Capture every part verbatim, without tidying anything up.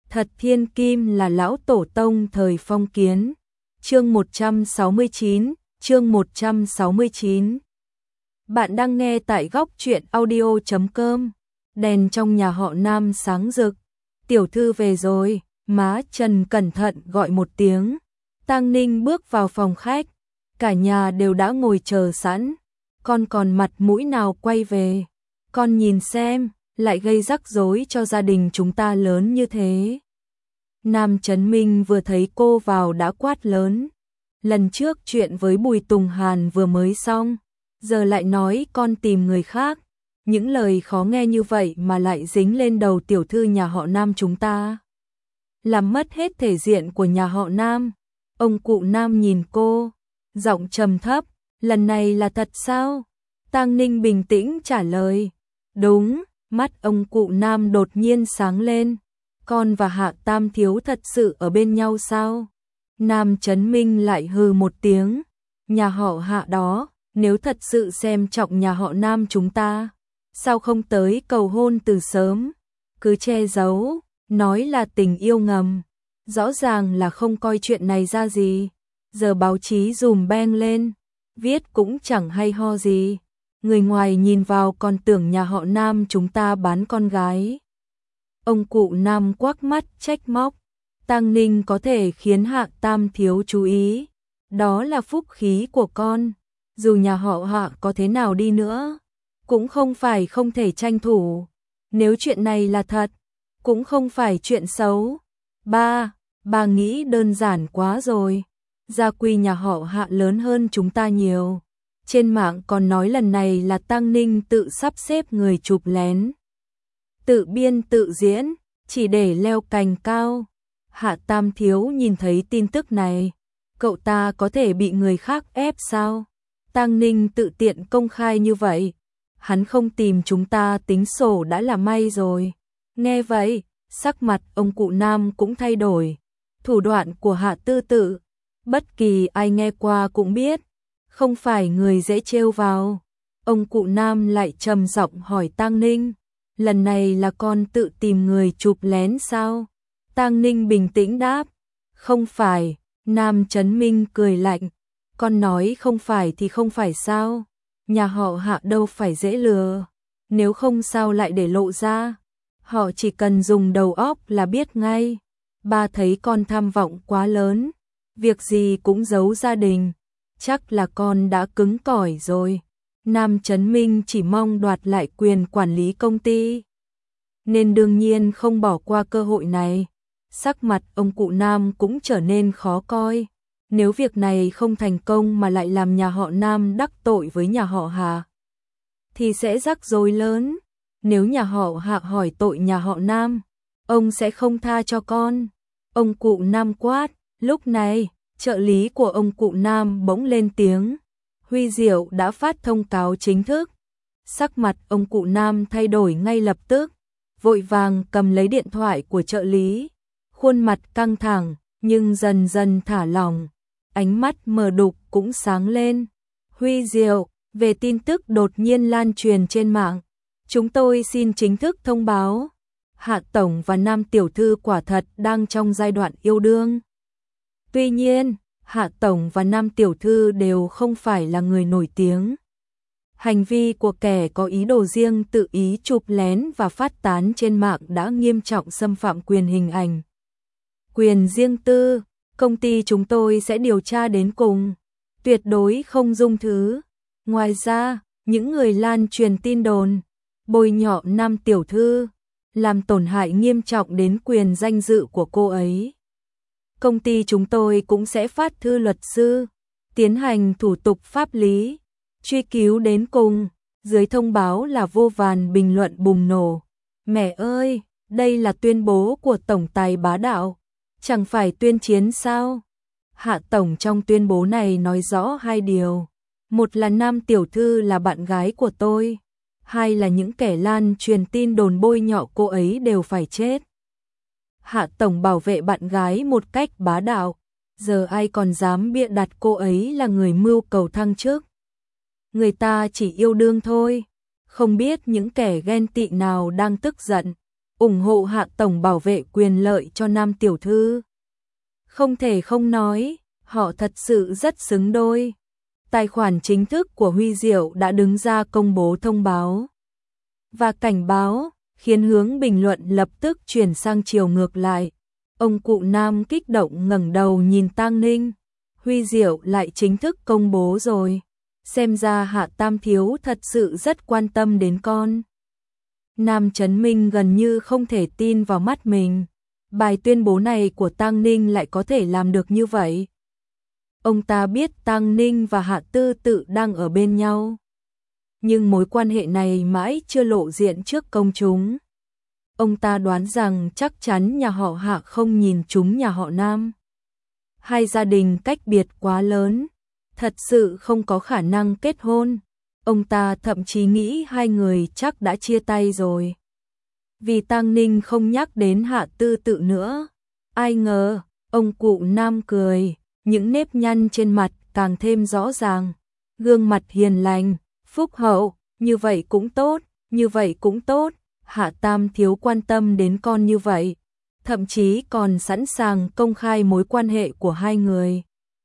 Thật thiên kim là lão tổ tông thời phong kiến. Chương một trăm sáu mươi chín, chương một trăm sáu mươi chín. Bạn đang nghe tại góc truyện audio chấm com. Đèn trong nhà họ Nam sáng rực. Tiểu thư về rồi, má Trần cẩn thận gọi một tiếng. Tang Ninh bước vào phòng khách, cả nhà đều đã ngồi chờ sẵn. Con còn mặt mũi nào quay về? Con nhìn xem, lại gây rắc rối cho gia đình chúng ta lớn như thế. Nam Chấn Minh vừa thấy cô vào đã quát lớn. Lần trước chuyện với Bùi Tùng Hàn vừa mới xong, giờ lại nói con tìm người khác. Những lời khó nghe như vậy mà lại dính lên đầu tiểu thư nhà họ Nam chúng ta, làm mất hết thể diện của nhà họ Nam. Ông cụ Nam nhìn cô, giọng trầm thấp, lần này là thật sao? Tang Ninh bình tĩnh trả lời, đúng. Mắt ông cụ Nam đột nhiên sáng lên, con và Hạ Tam thiếu thật sự ở bên nhau sao? Nam Chấn Minh lại hừ một tiếng, nhà họ Hạ đó, nếu thật sự xem trọng nhà họ Nam chúng ta, sao không tới cầu hôn từ sớm, cứ che giấu, nói là tình yêu ngầm, rõ ràng là không coi chuyện này ra gì, giờ báo chí dùm beng lên, viết cũng chẳng hay ho gì. Người ngoài nhìn vào còn tưởng nhà họ Nam chúng ta bán con gái. Ông cụ Nam quắc mắt trách móc, Tang Ninh có thể khiến Hạ Tam thiếu chú ý, đó là phúc khí của con, dù nhà họ Hạ có thế nào đi nữa, cũng không phải không thể tranh thủ, nếu chuyện này là thật, cũng không phải chuyện xấu. Ba, bà nghĩ đơn giản quá rồi, gia quy nhà họ Hạ lớn hơn chúng ta nhiều. Trên mạng còn nói lần này là Tang Ninh tự sắp xếp người chụp lén, tự biên tự diễn, chỉ để leo cành cao. Hạ Tam thiếu nhìn thấy tin tức này, cậu ta có thể bị người khác ép sao? Tang Ninh tự tiện công khai như vậy, hắn không tìm chúng ta tính sổ đã là may rồi. Nghe vậy, sắc mặt ông cụ Nam cũng thay đổi. Thủ đoạn của Hạ Tư Tự, bất kỳ ai nghe qua cũng biết, không phải người dễ trêu vào. Ông cụ Nam lại trầm giọng hỏi Tang Ninh, lần này là con tự tìm người chụp lén sao? Tang Ninh bình tĩnh đáp, không phải. Nam Chấn Minh cười lạnh, con nói không phải thì không phải sao? Nhà họ Hạ đâu phải dễ lừa, nếu không sao lại để lộ ra, họ chỉ cần dùng đầu óc là biết ngay. Ba thấy con tham vọng quá lớn, việc gì cũng giấu gia đình, chắc là con đã cứng cỏi rồi. Nam Chấn Minh chỉ mong đoạt lại quyền quản lý công ty, nên đương nhiên không bỏ qua cơ hội này. Sắc mặt ông cụ Nam cũng trở nên khó coi. Nếu việc này không thành công mà lại làm nhà họ Nam đắc tội với nhà họ Hạ, thì sẽ rắc rối lớn. Nếu nhà họ Hạ hỏi tội nhà họ Nam, ông sẽ không tha cho con. Ông cụ Nam quát. Lúc này, trợ lý của ông cụ Nam bỗng lên tiếng, Huy Diệu đã phát thông cáo chính thức. Sắc mặt ông cụ Nam thay đổi ngay lập tức, vội vàng cầm lấy điện thoại của trợ lý, khuôn mặt căng thẳng nhưng dần dần thả lỏng, ánh mắt mờ đục cũng sáng lên. Huy Diệu, về tin tức đột nhiên lan truyền trên mạng, chúng tôi xin chính thức thông báo, Hạ tổng và Nam tiểu thư quả thật đang trong giai đoạn yêu đương. Tuy nhiên, Hạ tổng và Nam tiểu thư đều không phải là người nổi tiếng. Hành vi của kẻ có ý đồ riêng tự ý chụp lén và phát tán trên mạng đã nghiêm trọng xâm phạm quyền hình ảnh, quyền riêng tư. Công ty chúng tôi sẽ điều tra đến cùng, tuyệt đối không dung thứ. Ngoài ra, những người lan truyền tin đồn, bôi nhọ Nam tiểu thư, làm tổn hại nghiêm trọng đến quyền danh dự của cô ấy. Công ty chúng tôi cũng sẽ phát thư luật sư, tiến hành thủ tục pháp lý, truy cứu đến cùng. Dưới thông báo là vô vàn bình luận bùng nổ. Mẹ ơi, đây là tuyên bố của tổng tài bá đạo, chẳng phải tuyên chiến sao? Hạ tổng trong tuyên bố này nói rõ hai điều. Một là Nam tiểu thư là bạn gái của tôi. Hai là những kẻ lan truyền tin đồn bôi nhọ cô ấy đều phải chết. Hạ tổng bảo vệ bạn gái một cách bá đạo, giờ ai còn dám bịa đặt cô ấy là người mưu cầu thăng chức. Người ta chỉ yêu đương thôi, không biết những kẻ ghen tị nào đang tức giận, ủng hộ Hạ tổng bảo vệ quyền lợi cho Nam tiểu thư. Không thể không nói, họ thật sự rất xứng đôi. Tài khoản chính thức của Huy Diệu đã đứng ra công bố thông báo và cảnh báo, khiến hướng bình luận lập tức chuyển sang chiều ngược lại. Ông cụ Nam kích động ngẩng đầu nhìn Tang Ninh, Huy Diệu lại chính thức công bố rồi. Xem ra Hạ Tam thiếu thật sự rất quan tâm đến con. Nam Chấn Minh gần như không thể tin vào mắt mình. Bài tuyên bố này của Tang Ninh lại có thể làm được như vậy. Ông ta biết Tang Ninh và Hạ Tư Tự đang ở bên nhau, nhưng mối quan hệ này mãi chưa lộ diện trước công chúng. Ông ta đoán rằng chắc chắn nhà họ Hạ không nhìn trúng nhà họ Nam. Hai gia đình cách biệt quá lớn, thật sự không có khả năng kết hôn. Ông ta thậm chí nghĩ hai người chắc đã chia tay rồi. Vì Tang Ninh không nhắc đến Hạ Tư Tự nữa. Ai ngờ, ông cụ Nam cười, những nếp nhăn trên mặt càng thêm rõ ràng. Gương mặt hiền lành, phúc hậu, như vậy cũng tốt, như vậy cũng tốt. Hạ Tam thiếu quan tâm đến con như vậy, thậm chí còn sẵn sàng công khai mối quan hệ của hai người.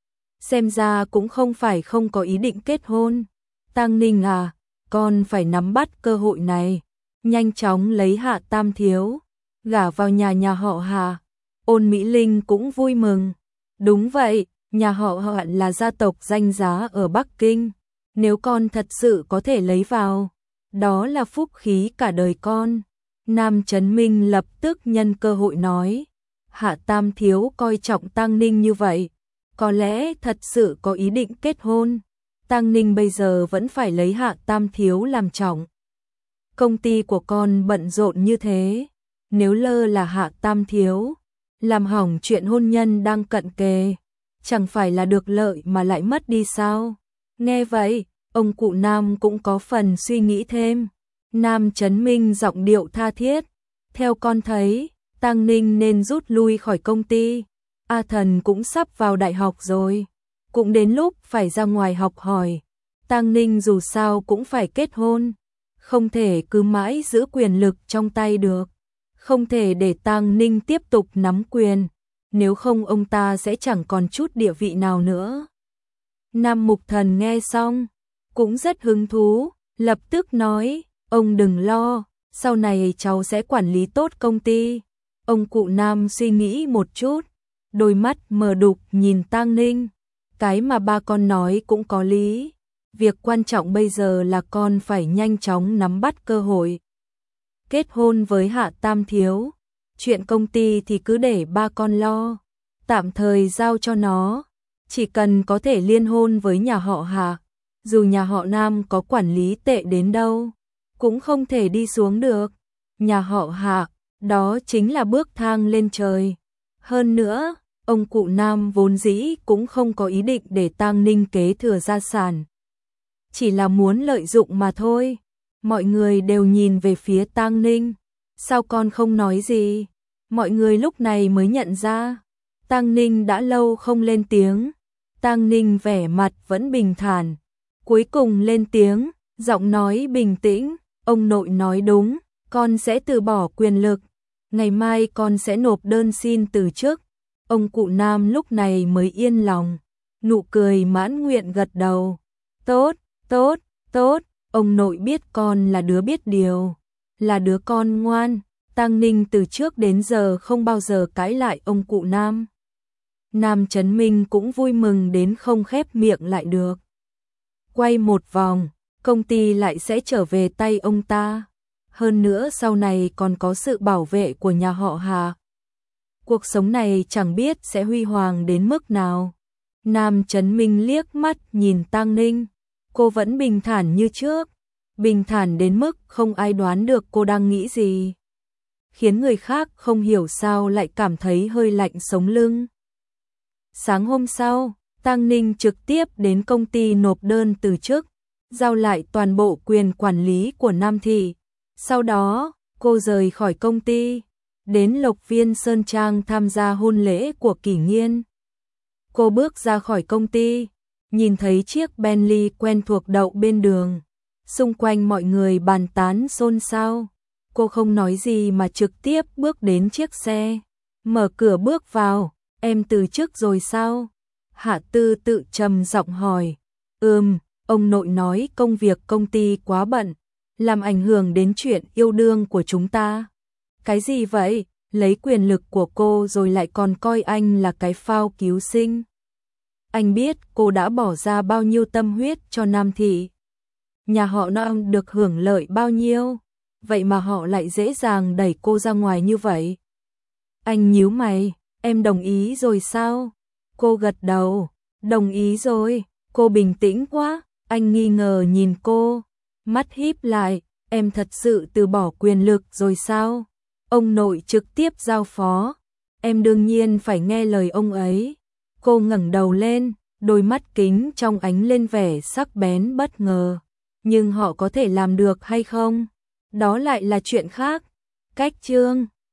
Xem ra cũng không phải không có ý định kết hôn. Tang Ninh à, con phải nắm bắt cơ hội này, nhanh chóng lấy Hạ Tam thiếu, gả vào nhà nhà họ Hạ. Ôn Mỹ Linh cũng vui mừng. Đúng vậy, nhà họ Hạ là gia tộc danh giá ở Bắc Kinh. Nếu con thật sự có thể lấy vào, đó là phúc khí cả đời con. Nam Chấn Minh lập tức nhân cơ hội nói, Hạ Tam thiếu coi trọng Tang Ninh như vậy, có lẽ thật sự có ý định kết hôn. Tang Ninh bây giờ vẫn phải lấy Hạ Tam thiếu làm trọng. Công ty của con bận rộn như thế, nếu lơ là Hạ Tam thiếu, làm hỏng chuyện hôn nhân đang cận kề, chẳng phải là được lợi mà lại mất đi sao? Nghe vậy, ông cụ Nam cũng có phần suy nghĩ thêm. Nam Chấn Minh giọng điệu tha thiết, theo con thấy, Tang Ninh nên rút lui khỏi công ty. A Thần cũng sắp vào đại học rồi, cũng đến lúc phải ra ngoài học hỏi. Tang Ninh dù sao cũng phải kết hôn, không thể cứ mãi giữ quyền lực trong tay được, không thể để Tang Ninh tiếp tục nắm quyền, nếu không ông ta sẽ chẳng còn chút địa vị nào nữa. Nam Mục Thần nghe xong, cũng rất hứng thú, lập tức nói, ông đừng lo, sau này cháu sẽ quản lý tốt công ty. Ông cụ Nam suy nghĩ một chút, đôi mắt mờ đục nhìn Tang Ninh, cái mà ba con nói cũng có lý. Việc quan trọng bây giờ là con phải nhanh chóng nắm bắt cơ hội. Kết hôn với Hạ Tam thiếu, chuyện công ty thì cứ để ba con lo, tạm thời giao cho nó, chỉ cần có thể liên hôn với nhà họ Hạ, dù nhà họ Nam có quản lý tệ đến đâu, cũng không thể đi xuống được. Nhà họ Hạ, đó chính là bước thang lên trời. Hơn nữa, ông cụ Nam vốn dĩ cũng không có ý định để Tang Ninh kế thừa gia sản, chỉ là muốn lợi dụng mà thôi. Mọi người đều nhìn về phía Tang Ninh, sao con không nói gì? Mọi người lúc này mới nhận ra, Tang Ninh đã lâu không lên tiếng. Tang Ninh vẻ mặt vẫn bình thản, cuối cùng lên tiếng, giọng nói bình tĩnh, ông nội nói đúng, con sẽ từ bỏ quyền lực, ngày mai con sẽ nộp đơn xin từ chức. Ông cụ Nam lúc này mới yên lòng, nụ cười mãn nguyện gật đầu. Tốt, tốt, tốt, ông nội biết con là đứa biết điều, là đứa con ngoan. Tang Ninh từ trước đến giờ không bao giờ cãi lại ông cụ Nam. Nam Chấn Minh cũng vui mừng đến không khép miệng lại được. Quay một vòng, công ty lại sẽ trở về tay ông ta. Hơn nữa sau này còn có sự bảo vệ của nhà họ Hà. Cuộc sống này chẳng biết sẽ huy hoàng đến mức nào. Nam Chấn Minh liếc mắt nhìn Tang Ninh, cô vẫn bình thản như trước, bình thản đến mức không ai đoán được cô đang nghĩ gì, khiến người khác không hiểu sao lại cảm thấy hơi lạnh sống lưng. Sáng hôm sau, Tang Ninh trực tiếp đến công ty nộp đơn từ chức, giao lại toàn bộ quyền quản lý của Nam thị. Sau đó, cô rời khỏi công ty, đến Lộc Viên Sơn Trang tham gia hôn lễ của Kỷ Nghiên. Cô bước ra khỏi công ty, nhìn thấy chiếc Bentley quen thuộc đậu bên đường, xung quanh mọi người bàn tán xôn xao. Cô không nói gì mà trực tiếp bước đến chiếc xe, mở cửa bước vào. Em từ chức rồi sao? Hạ Tư tự trầm giọng hỏi. Ừm, ông nội nói công việc công ty quá bận, làm ảnh hưởng đến chuyện yêu đương của chúng ta. Cái gì vậy? Lấy quyền lực của cô rồi lại còn coi anh là cái phao cứu sinh. Anh biết cô đã bỏ ra bao nhiêu tâm huyết cho Nam Thị. Nhà họ Nam được hưởng lợi bao nhiêu, vậy mà họ lại dễ dàng đẩy cô ra ngoài như vậy. Anh nhíu mày, em đồng ý rồi sao? Cô gật đầu, đồng ý rồi. Cô bình tĩnh quá, anh nghi ngờ nhìn cô, mắt híp lại, em thật sự từ bỏ quyền lực rồi sao? Ông nội trực tiếp giao phó, em đương nhiên phải nghe lời ông ấy. Cô ngẩng đầu lên, đôi mắt kính trong ánh lên vẻ sắc bén bất ngờ. Nhưng họ có thể làm được hay không? Đó lại là chuyện khác. Cách chương